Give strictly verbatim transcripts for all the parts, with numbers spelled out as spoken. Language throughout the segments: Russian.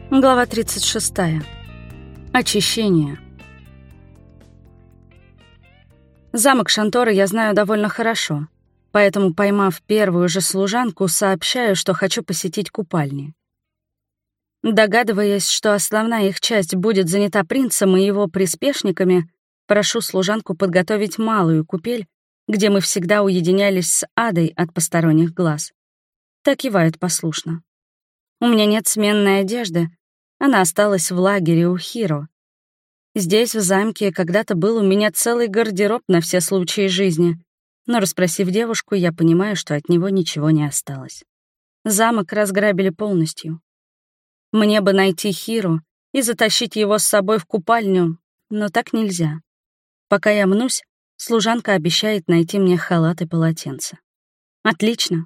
Глава тридцать шестая. Очищение. Замок Шанторы я знаю довольно хорошо, поэтому, поймав первую же служанку, сообщаю, что хочу посетить купальни. Догадываясь, что основная их часть будет занята принцем и его приспешниками, прошу служанку подготовить малую купель, где мы всегда уединялись с Адой от посторонних глаз. Так кивают послушно. У меня нет сменной одежды, она осталась в лагере у Хиро. Здесь, в замке, когда-то был у меня целый гардероб на все случаи жизни, но, расспросив девушку, я понимаю, что от него ничего не осталось. Замок разграбили полностью. Мне бы найти Хиро и затащить его с собой в купальню, но так нельзя. Пока я мнусь, служанка обещает найти мне халат и полотенце. Отлично.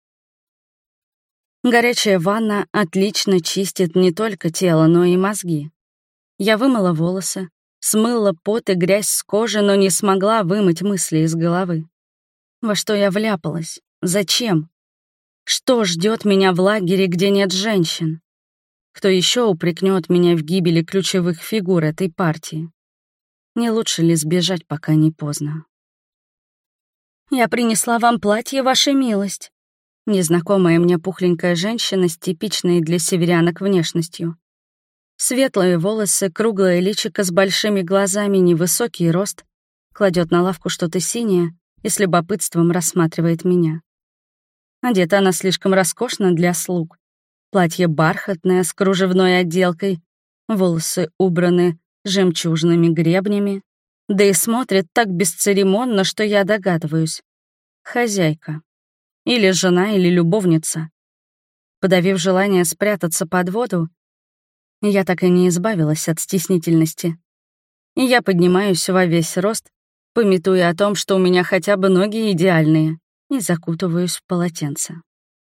Горячая ванна отлично чистит не только тело, но и мозги. Я вымыла волосы, смыла пот и грязь с кожи, но не смогла вымыть мысли из головы. Во что я вляпалась? Зачем? Что ждет меня в лагере, где нет женщин? Кто еще упрекнет меня в гибели ключевых фигур этой партии? Не лучше ли сбежать, пока не поздно? «Я принесла вам платье, ваша милость», незнакомая мне пухленькая женщина с типичной для северянок внешностью. Светлые волосы, круглое личико с большими глазами, невысокий рост, кладет на лавку что-то синее и с любопытством рассматривает меня. Одета она слишком роскошно для слуг. Платье бархатное, с кружевной отделкой, волосы убраны жемчужными гребнями, да и смотрит так бесцеремонно, что я догадываюсь. Хозяйка. Или жена, или любовница. Подавив желание спрятаться под воду, я так и не избавилась от стеснительности. И я поднимаюсь во весь рост, памятуя о том, что у меня хотя бы ноги идеальные, и закутываюсь в полотенце.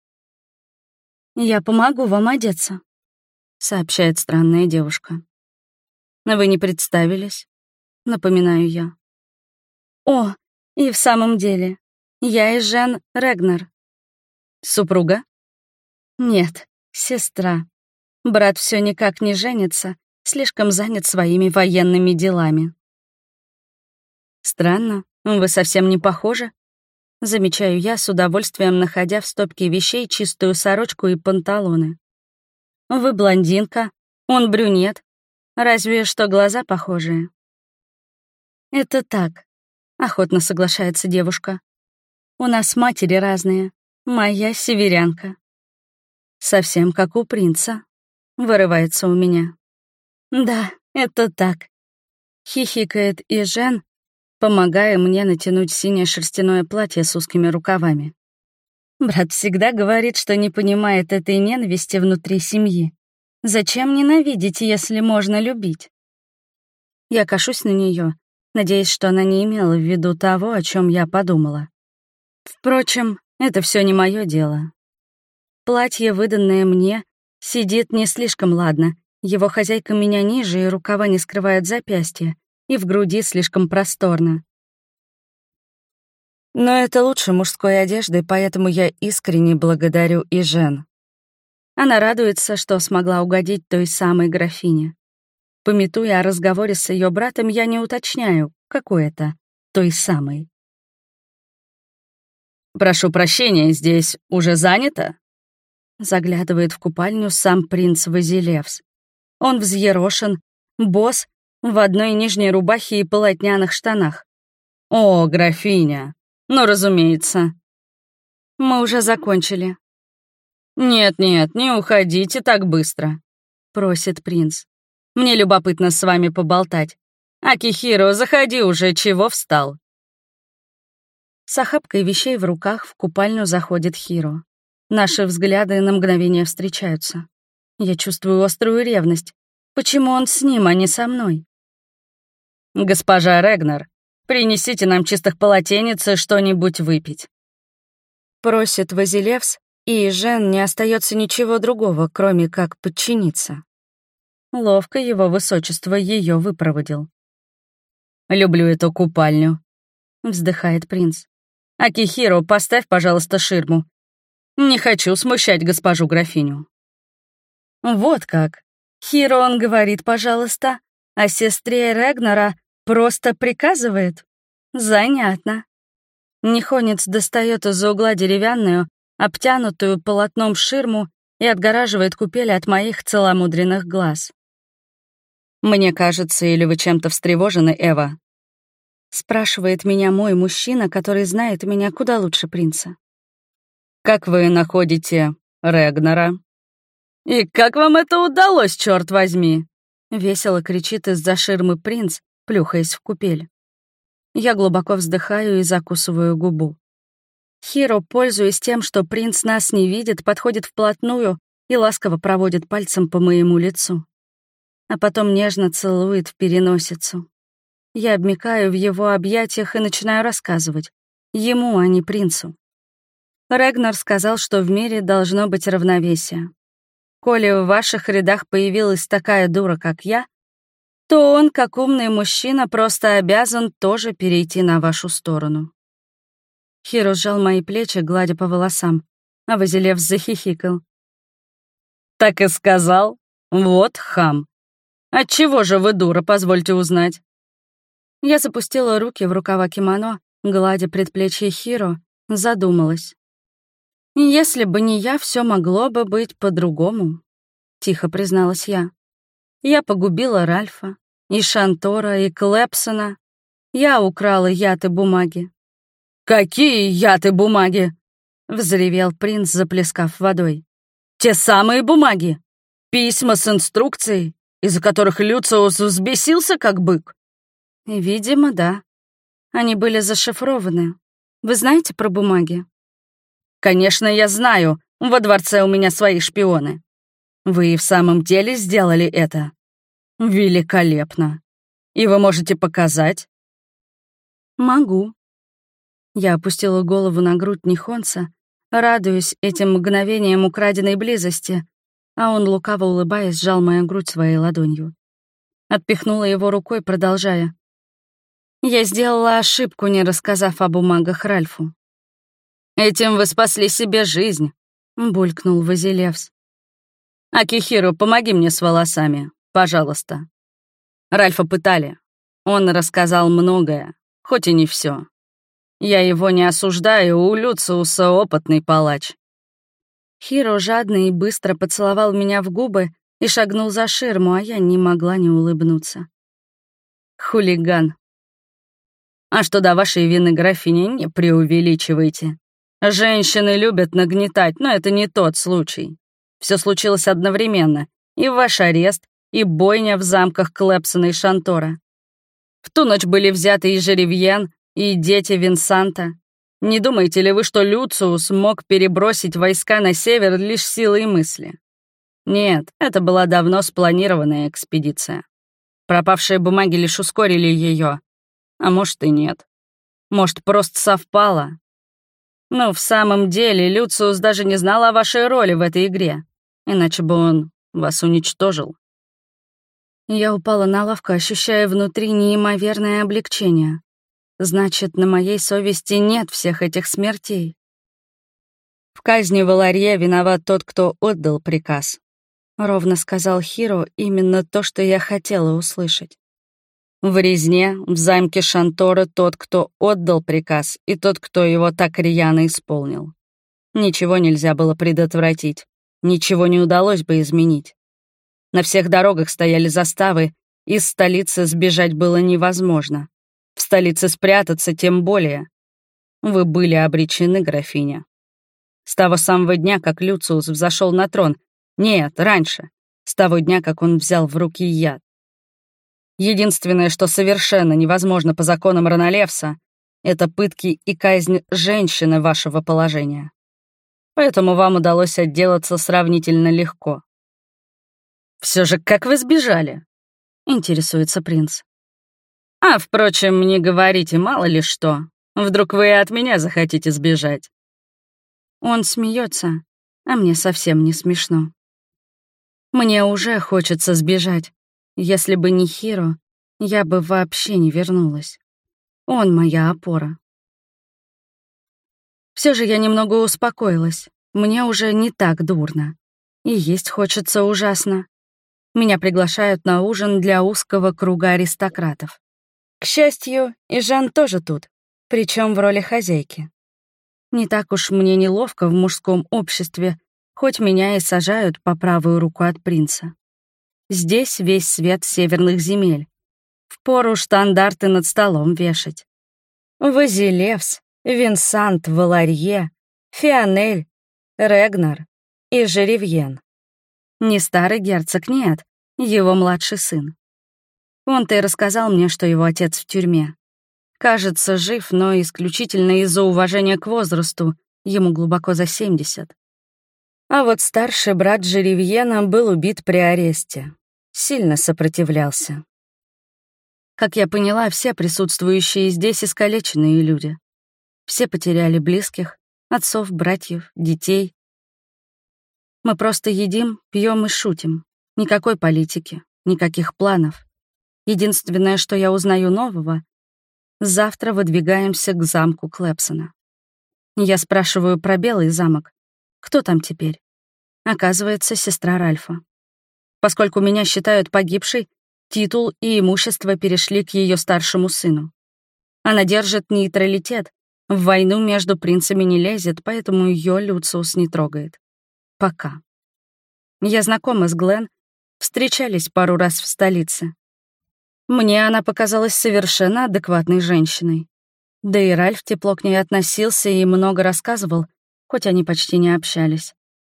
«Я помогу вам одеться», — сообщает странная девушка. «Вы не представились», — напоминаю я. «О, и в самом деле, я Эжен Регнер». «Супруга?» «Нет, сестра. Брат все никак не женится, слишком занят своими военными делами». «Странно, вы совсем не похожи», — замечаю я, с удовольствием находя в стопке вещей чистую сорочку и панталоны. «Вы блондинка, он брюнет, разве что глаза похожие». «Это так», — охотно соглашается девушка. «У нас матери разные. Моя северянка». «Совсем как у принца», — вырывается у меня. «Да, это так», — хихикает и Жен, помогая мне натянуть синее шерстяное платье с узкими рукавами. Брат всегда говорит, что не понимает этой ненависти внутри семьи. Зачем ненавидеть, если можно любить? Я кашусь на нее, надеясь, что она не имела в виду того, о чем я подумала. Впрочем, это все не мое дело. Платье, выданное мне, сидит не слишком ладно. Его хозяйка меня ниже, и рукава не скрывают запястья, и в груди слишком просторно. Но это лучше мужской одежды, поэтому я искренне благодарю и Жен. Она радуется, что смогла угодить той самой графине. Памятуя о разговоре с ее братом, я не уточняю, какой это той самой. «Прошу прощения, здесь уже занято?» Заглядывает в купальню сам принц Вазилевс. Он взъерошен, босс, в одной нижней рубахе и полотняных штанах. «О, графиня! Ну, разумеется!» «Мы уже закончили». «Нет-нет, не уходите так быстро», — просит принц. «Мне любопытно с вами поболтать. Акихиро, заходи уже, чего встал?» С охапкой вещей в руках в купальню заходит Хиро. Наши взгляды на мгновение встречаются. Я чувствую острую ревность. Почему он с ним, а не со мной? «Госпожа Регнер, принесите нам чистых полотенец и что-нибудь выпить», — просит Вазилевс, и Жен не остается ничего другого, кроме как подчиниться. Ловко его высочество ее выпроводил. «Люблю эту купальню», — вздыхает принц. «Акихиро, поставь, пожалуйста, ширму. Не хочу смущать госпожу графиню». «Вот как», Хиро он говорит, пожалуйста, а сестре Регнера просто приказывает? Занятно. Нихонец достает из-за угла деревянную, обтянутую полотном ширму и отгораживает купель от моих целомудренных глаз. «Мне кажется, или вы чем-то встревожены, Эва?» — спрашивает меня мой мужчина, который знает меня куда лучше принца. «Как вы находите Регнера?» «И как вам это удалось, черт возьми?» — весело кричит из-за ширмы принц, плюхаясь в купель. Я глубоко вздыхаю и закусываю губу. Хиро, пользуясь тем, что принц нас не видит, подходит вплотную и ласково проводит пальцем по моему лицу. А потом нежно целует в переносицу. Я обмякаю в его объятиях и начинаю рассказывать. Ему, а не принцу. Регнер сказал, что в мире должно быть равновесие. Коли в ваших рядах появилась такая дура, как я, то он, как умный мужчина, просто обязан тоже перейти на вашу сторону. Хиро сжал мои плечи, гладя по волосам, а Вазилевс захихикал. «Так и сказал? Вот хам. Отчего же вы дура, позвольте узнать?» Я запустила руки в рукава кимоно, гладя предплечье Хиро, задумалась. «Если бы не я, все могло бы быть по-другому», — тихо призналась я. «Я погубила Ральфа, и Шантора, и Клэпсона. Я украла яд и бумаги». «Какие яд и бумаги?» — взревел принц, заплескав водой. «Те самые бумаги! Письма с инструкцией, из-за которых Люциус взбесился, как бык?» «Видимо, да. Они были зашифрованы. Вы знаете про бумаги?» «Конечно, я знаю. Во дворце у меня свои шпионы. Вы и в самом деле сделали это? Великолепно. И вы можете показать?» «Могу». Я опустила голову на грудь Нихонца, радуясь этим мгновением украденной близости, а он, лукаво улыбаясь, сжал мою грудь своей ладонью. Отпихнула его рукой, продолжая. «Я сделала ошибку, не рассказав о бумагах Ральфу». «Этим вы спасли себе жизнь», — булькнул Вазилевс. «Акихиро, помоги мне с волосами, пожалуйста». Ральфа пытали. Он рассказал многое, хоть и не все. Я его не осуждаю, у Люциуса опытный палач. Хиро жадно и быстро поцеловал меня в губы и шагнул за ширму, а я не могла не улыбнуться. Хулиган. А что до вашей вины, графиня, не преувеличивайте. Женщины любят нагнетать, но это не тот случай. Все случилось одновременно. И ваш арест, и бойня в замках Клэпсона и Шантора. В ту ночь были взяты и Жеревьен, и дети Винсанта. Не думаете ли вы, что Люциус мог перебросить войска на север лишь силой мысли? Нет, это была давно спланированная экспедиция. Пропавшие бумаги лишь ускорили ее. А может и нет. Может, просто совпало. Но в самом деле Люциус даже не знал о вашей роли в этой игре. Иначе бы он вас уничтожил. Я упала на лавку, ощущая внутри неимоверное облегчение. Значит, на моей совести нет всех этих смертей. В казни Валарье виноват тот, кто отдал приказ. Ровно сказал Хиро именно то, что я хотела услышать. В резне, в замке Шантора тот, кто отдал приказ, и тот, кто его так рьяно исполнил. Ничего нельзя было предотвратить, ничего не удалось бы изменить. На всех дорогах стояли заставы, из столицы сбежать было невозможно. В столице спрятаться тем более. Вы были обречены, графиня. С того самого дня, как Люциус взошел на трон, нет, раньше, с того дня, как он взял в руки яд. Единственное, что совершенно невозможно по законам Ронолевса, это пытки и казнь женщины вашего положения. Поэтому вам удалось отделаться сравнительно легко. «Все же, как вы сбежали?» — интересуется принц. «А, впрочем, не говорите мало ли что. Вдруг вы и от меня захотите сбежать?» Он смеется, а мне совсем не смешно. Мне уже хочется сбежать. Если бы не Хиро, я бы вообще не вернулась. Он моя опора. Все же я немного успокоилась. Мне уже не так дурно. И есть хочется ужасно. Меня приглашают на ужин для узкого круга аристократов. К счастью, и Жан тоже тут, причем в роли хозяйки. Не так уж мне неловко в мужском обществе, хоть меня и сажают по правую руку от принца. Здесь весь свет северных земель. Впору штандарты над столом вешать. Вазилевс, Винсант Валарье, Фионель, Регнар и Жеревьен. Не старый герцог, нет, его младший сын. Он-то и рассказал мне, что его отец в тюрьме. Кажется, жив, но исключительно из-за уважения к возрасту, ему глубоко за семьдесят. А вот старший брат Жеревьена был убит при аресте. Сильно сопротивлялся. Как я поняла, все присутствующие здесь искалеченные люди. Все потеряли близких, отцов, братьев, детей. Мы просто едим, пьем и шутим. Никакой политики, никаких планов. Единственное, что я узнаю нового, завтра выдвигаемся к замку Клэпсона. Я спрашиваю про Белый замок. Кто там теперь? Оказывается, сестра Ральфа. Поскольку меня считают погибшей, титул и имущество перешли к ее старшему сыну. Она держит нейтралитет, в войну между принцами не лезет, поэтому ее Люциус не трогает. Пока. Я знакома с Глен, встречались пару раз в столице. Мне она показалась совершенно адекватной женщиной. Да и Ральф тепло к ней относился и много рассказывал, хоть они почти не общались.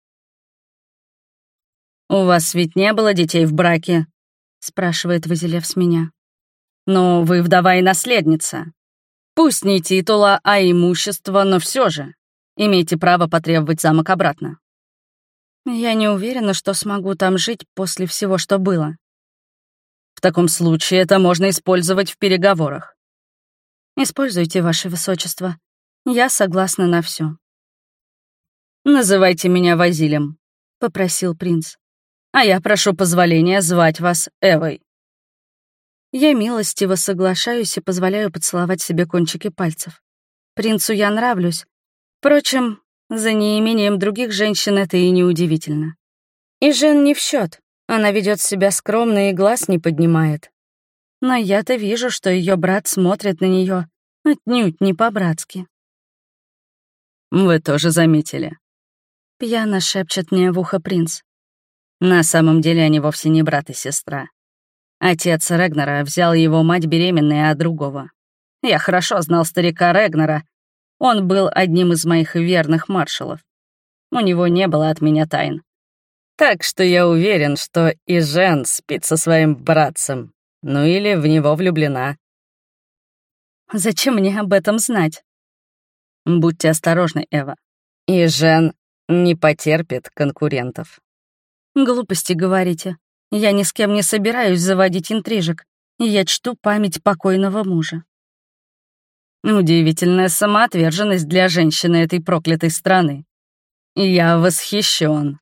«У вас ведь не было детей в браке?» — спрашивает Вазилев с меня. «Но вы вдова и наследница. Пусть не титула, а имущество, но все же. Имеете право потребовать замок обратно». Я не уверена, что смогу там жить после всего, что было. В таком случае это можно использовать в переговорах. Используйте, ваше высочество. Я согласна на все. «Называйте меня Вазилем», — попросил принц. «А я прошу позволения звать вас Эвой». Я милостиво соглашаюсь и позволяю поцеловать себе кончики пальцев. Принцу я нравлюсь. Впрочем, за неимением других женщин это и неудивительно. И Жен не в счет. Она ведет себя скромно и глаз не поднимает. Но я-то вижу, что ее брат смотрит на нее отнюдь не по-братски. «Вы тоже заметили», — пьяно шепчет мне в ухо принц. На самом деле они вовсе не брат и сестра. Отец Регнара взял его мать беременной от другого. Я хорошо знал старика Регнара. Он был одним из моих верных маршалов. У него не было от меня тайн. Так что я уверен, что и Жен спит со своим братцем. Ну или в него влюблена. Зачем мне об этом знать? Будьте осторожны, Эва. И Жен не потерпит конкурентов. Глупости говорите. Я ни с кем не собираюсь заводить интрижек. Я чту память покойного мужа. Удивительная самоотверженность для женщины этой проклятой страны. Я восхищен.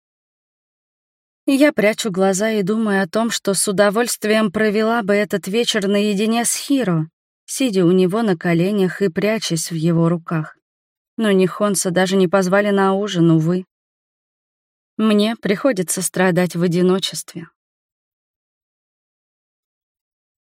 Я прячу глаза и думаю о том, что с удовольствием провела бы этот вечер наедине с Хиро, сидя у него на коленях и прячась в его руках. Но Нихонса даже не позвали на ужин, увы. Мне приходится страдать в одиночестве.